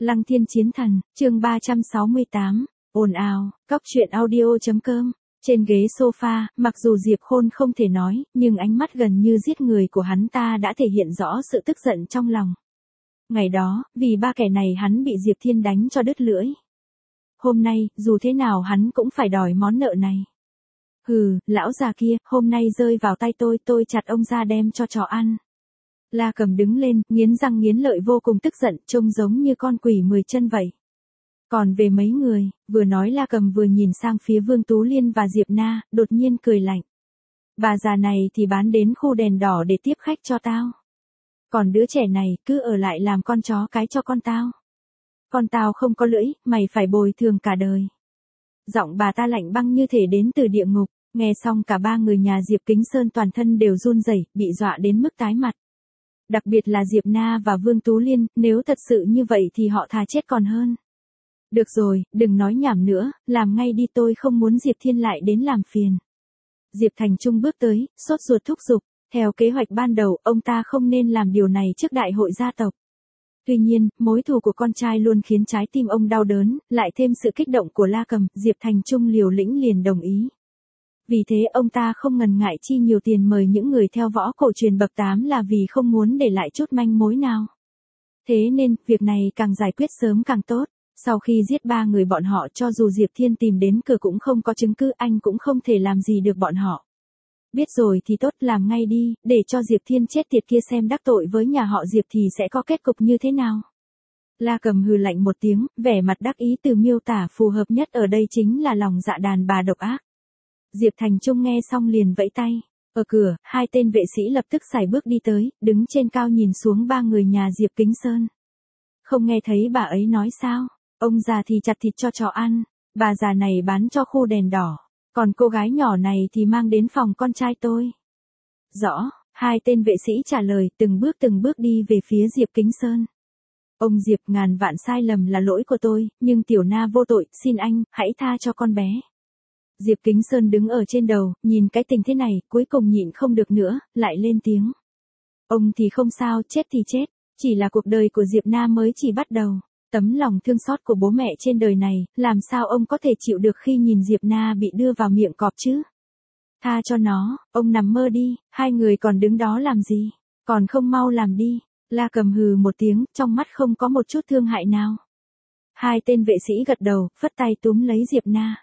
Lăng Thiên Chiến Thần, chương 368, ồn ào, cóc truyện audio.com. Trên ghế sofa, mặc dù Diệp Khôn không thể nói, nhưng ánh mắt gần như giết người của hắn ta đã thể hiện rõ sự tức giận trong lòng. Ngày đó, vì ba kẻ này hắn bị Diệp Thiên đánh cho đứt lưỡi. Hôm nay, dù thế nào hắn cũng phải đòi món nợ này. Hừ, lão già kia, hôm nay rơi vào tay tôi chặt ông ra đem cho chó ăn. La Cầm đứng lên, nghiến răng nghiến lợi vô cùng tức giận, trông giống như con quỷ 10 chân vậy. Còn về mấy người, vừa nói La Cầm vừa nhìn sang phía Vương Tú Liên và Diệp Na, đột nhiên cười lạnh. Bà già này thì bán đến khu đèn đỏ để tiếp khách cho tao. Còn đứa trẻ này, cứ ở lại làm con chó cái cho con tao. Con tao không có lưỡi, mày phải bồi thường cả đời. Giọng bà ta lạnh băng như thể đến từ địa ngục, nghe xong cả ba người nhà Diệp Kính Sơn toàn thân đều run rẩy, bị dọa đến mức tái mặt. Đặc biệt là Diệp Na và Vương Tú Liên, nếu thật sự như vậy thì họ thà chết còn hơn. Được rồi, đừng nói nhảm nữa, làm ngay đi, tôi không muốn Diệp Thiên lại đến làm phiền. Diệp Thành Trung bước tới, sốt ruột thúc giục, theo kế hoạch ban đầu, ông ta không nên làm điều này trước đại hội gia tộc. Tuy nhiên, mối thù của con trai luôn khiến trái tim ông đau đớn, lại thêm sự kích động của La Cầm, Diệp Thành Trung liều lĩnh liền đồng ý. Vì thế ông ta không ngần ngại chi nhiều tiền mời những người theo võ cổ truyền bậc 8 là vì không muốn để lại chút manh mối nào. Thế nên, việc này càng giải quyết sớm càng tốt. Sau khi giết ba người bọn họ, cho dù Diệp Thiên tìm đến cửa cũng không có chứng cứ, anh cũng không thể làm gì được bọn họ. Biết rồi thì tốt, làm ngay đi, để cho Diệp Thiên chết tiệt kia xem đắc tội với nhà họ Diệp thì sẽ có kết cục như thế nào. La Cầm hừ lạnh một tiếng, vẻ mặt đắc ý, từ miêu tả phù hợp nhất ở đây chính là lòng dạ đàn bà độc ác. Diệp Thành Trung nghe xong liền vẫy tay. Ở cửa, hai tên vệ sĩ lập tức sải bước đi tới, đứng trên cao nhìn xuống ba người nhà Diệp Kính Sơn. Không nghe thấy bà ấy nói sao? Ông già thì chặt thịt cho chó ăn, bà già này bán cho khu đèn đỏ, còn cô gái nhỏ này thì mang đến phòng con trai tôi. Rõ, hai tên vệ sĩ trả lời, từng bước đi về phía Diệp Kính Sơn. Ông Diệp, ngàn vạn sai lầm là lỗi của tôi, nhưng Tiểu Na vô tội, xin anh, hãy tha cho con bé. Diệp Kính Sơn đứng ở trên đầu, nhìn cái tình thế này, cuối cùng nhịn không được nữa, lại lên tiếng. Ông thì không sao, chết thì chết, chỉ là cuộc đời của Diệp Na mới chỉ bắt đầu. Tấm lòng thương xót của bố mẹ trên đời này, làm sao ông có thể chịu được khi nhìn Diệp Na bị đưa vào miệng cọp chứ? Tha cho nó, ông nằm mơ đi, hai người còn đứng đó làm gì? Còn không mau làm đi. La Cầm hừ một tiếng, trong mắt không có một chút thương hại nào. Hai tên vệ sĩ gật đầu, phất tay túm lấy Diệp Na.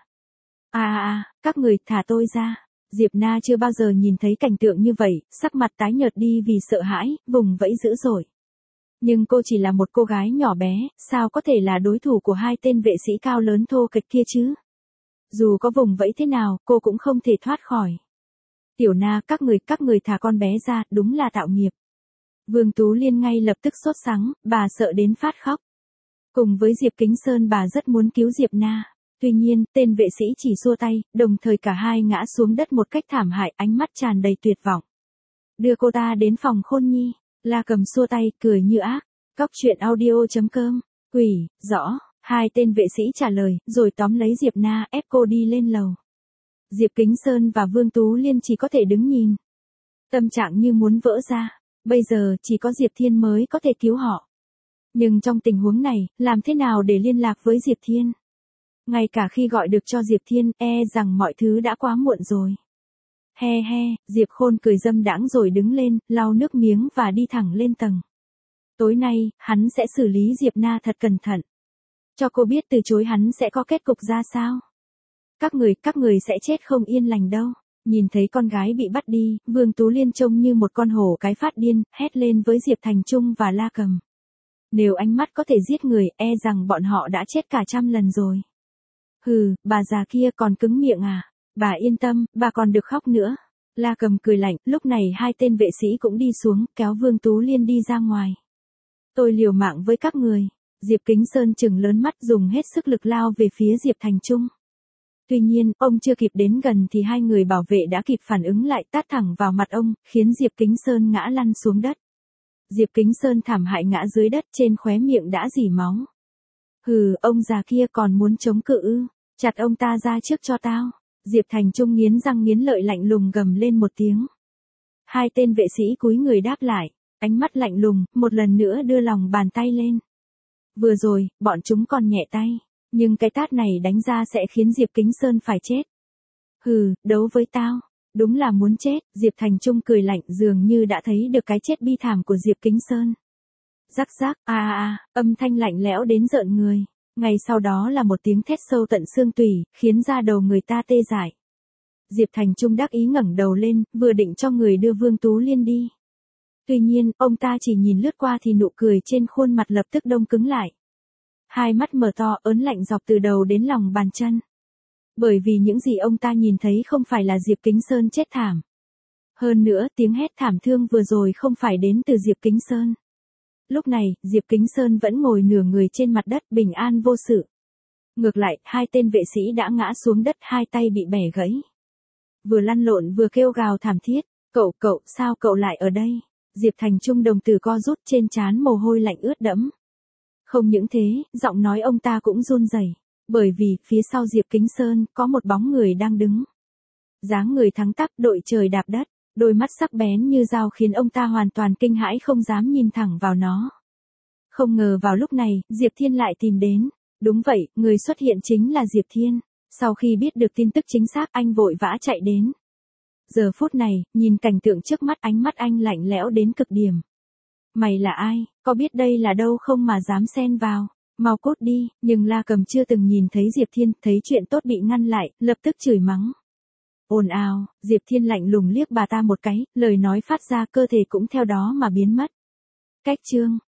Các người thả tôi ra. Diệp Na chưa bao giờ nhìn thấy cảnh tượng như vậy, sắc mặt tái nhợt đi vì sợ hãi, vùng vẫy dữ dội. Nhưng cô chỉ là một cô gái nhỏ bé, sao có thể là đối thủ của hai tên vệ sĩ cao lớn thô kệch kia chứ? Dù có vùng vẫy thế nào, cô cũng không thể thoát khỏi. Tiểu Na, các người thả con bé ra, đúng là tạo nghiệp. Vương Tú Liên ngay lập tức sốt sắng, bà sợ đến phát khóc. Cùng với Diệp Kính Sơn, bà rất muốn cứu Diệp Na. Tuy nhiên, tên vệ sĩ chỉ xua tay, đồng thời cả hai ngã xuống đất một cách thảm hại, ánh mắt tràn đầy tuyệt vọng. Đưa cô ta đến phòng Khôn Nhi. La Cầm xua tay, cười như ác. Cóc truyện audio.com. Quỷ, rõ, hai tên vệ sĩ trả lời, rồi tóm lấy Diệp Na ép cô đi lên lầu. Diệp Kính Sơn và Vương Tú Liên chỉ có thể đứng nhìn. Tâm trạng như muốn vỡ ra. Bây giờ, chỉ có Diệp Thiên mới có thể cứu họ. Nhưng trong tình huống này, làm thế nào để liên lạc với Diệp Thiên? Ngay cả khi gọi được cho Diệp Thiên, rằng mọi thứ đã quá muộn rồi. He, Diệp Khôn cười dâm đãng rồi đứng lên, lau nước miếng và đi thẳng lên tầng. Tối nay, hắn sẽ xử lý Diệp Na thật cẩn thận. Cho cô biết từ chối hắn sẽ có kết cục ra sao. Các người sẽ chết không yên lành đâu. Nhìn thấy con gái bị bắt đi, Vương Tú Liên trông như một con hổ cái phát điên, hét lên với Diệp Thành Trung và La Cầm. Nếu ánh mắt có thể giết người, rằng bọn họ đã chết cả 100 lần rồi. Hừ, bà già kia còn cứng miệng à? Bà yên tâm, bà còn được khóc nữa. La Cầm cười lạnh, lúc này hai tên vệ sĩ cũng đi xuống, kéo Vương Tú Liên đi ra ngoài. Tôi liều mạng với các người. Diệp Kính Sơn trừng lớn mắt, dùng hết sức lực lao về phía Diệp Thành Trung. Tuy nhiên, ông chưa kịp đến gần thì hai người bảo vệ đã kịp phản ứng lại, tát thẳng vào mặt ông, khiến Diệp Kính Sơn ngã lăn xuống đất. Diệp Kính Sơn thảm hại ngã dưới đất, trên khóe miệng đã rỉ máu. Hừ, ông già kia còn muốn chống cự ư? Chặt ông ta ra trước cho tao. Diệp Thành Trung nghiến răng nghiến lợi lạnh lùng gầm lên một tiếng. Hai tên vệ sĩ cúi người đáp lại, ánh mắt lạnh lùng, một lần nữa đưa lòng bàn tay lên. Vừa rồi, bọn chúng còn nhẹ tay. Nhưng cái tát này đánh ra sẽ khiến Diệp Kính Sơn phải chết. Hừ, đấu với tao. Đúng là muốn chết, Diệp Thành Trung cười lạnh dường như đã thấy được cái chết bi thảm của Diệp Kính Sơn. Rắc rắc, âm thanh lạnh lẽo đến rợn người. Ngay sau đó là một tiếng thét sâu tận xương tủy, khiến da đầu người ta tê dại. Diệp Thành Trung đắc ý ngẩng đầu lên, vừa định cho người đưa Vương Tú Liên đi. Tuy nhiên, ông ta chỉ nhìn lướt qua thì nụ cười trên khuôn mặt lập tức đông cứng lại. Hai mắt mở to ớn lạnh dọc từ đầu đến lòng bàn chân. Bởi vì những gì ông ta nhìn thấy không phải là Diệp Kính Sơn chết thảm. Hơn nữa, tiếng hét thảm thương vừa rồi không phải đến từ Diệp Kính Sơn. Lúc này, Diệp Kính Sơn vẫn ngồi nửa người trên mặt đất bình an vô sự. Ngược lại, hai tên vệ sĩ đã ngã xuống đất, hai tay bị bẻ gãy. Vừa lăn lộn vừa kêu gào thảm thiết. Cậu, sao cậu lại ở đây? Diệp Thành Trung đồng tử co rút, trên trán mồ hôi lạnh ướt đẫm. Không những thế, giọng nói ông ta cũng run rẩy, bởi vì phía sau Diệp Kính Sơn có một bóng người đang đứng. Dáng người thẳng tắp, đội trời đạp đất, đôi mắt sắc bén như dao khiến ông ta hoàn toàn kinh hãi không dám nhìn thẳng vào nó. Không ngờ vào lúc này, Diệp Thiên lại tìm đến. Đúng vậy, người xuất hiện chính là Diệp Thiên. Sau khi biết được tin tức chính xác, anh vội vã chạy đến. Giờ phút này, nhìn cảnh tượng trước mắt, ánh mắt anh lạnh lẽo đến cực điểm. Mày là ai, có biết đây là đâu không mà dám xen vào? Mau cút đi. Nhưng La Cầm chưa từng nhìn thấy Diệp Thiên, thấy chuyện tốt bị ngăn lại, lập tức chửi mắng. Ồn ào, Diệp Thiên lạnh lùng liếc bà ta một cái, lời nói phát ra cơ thể cũng theo đó mà biến mất. Cách chương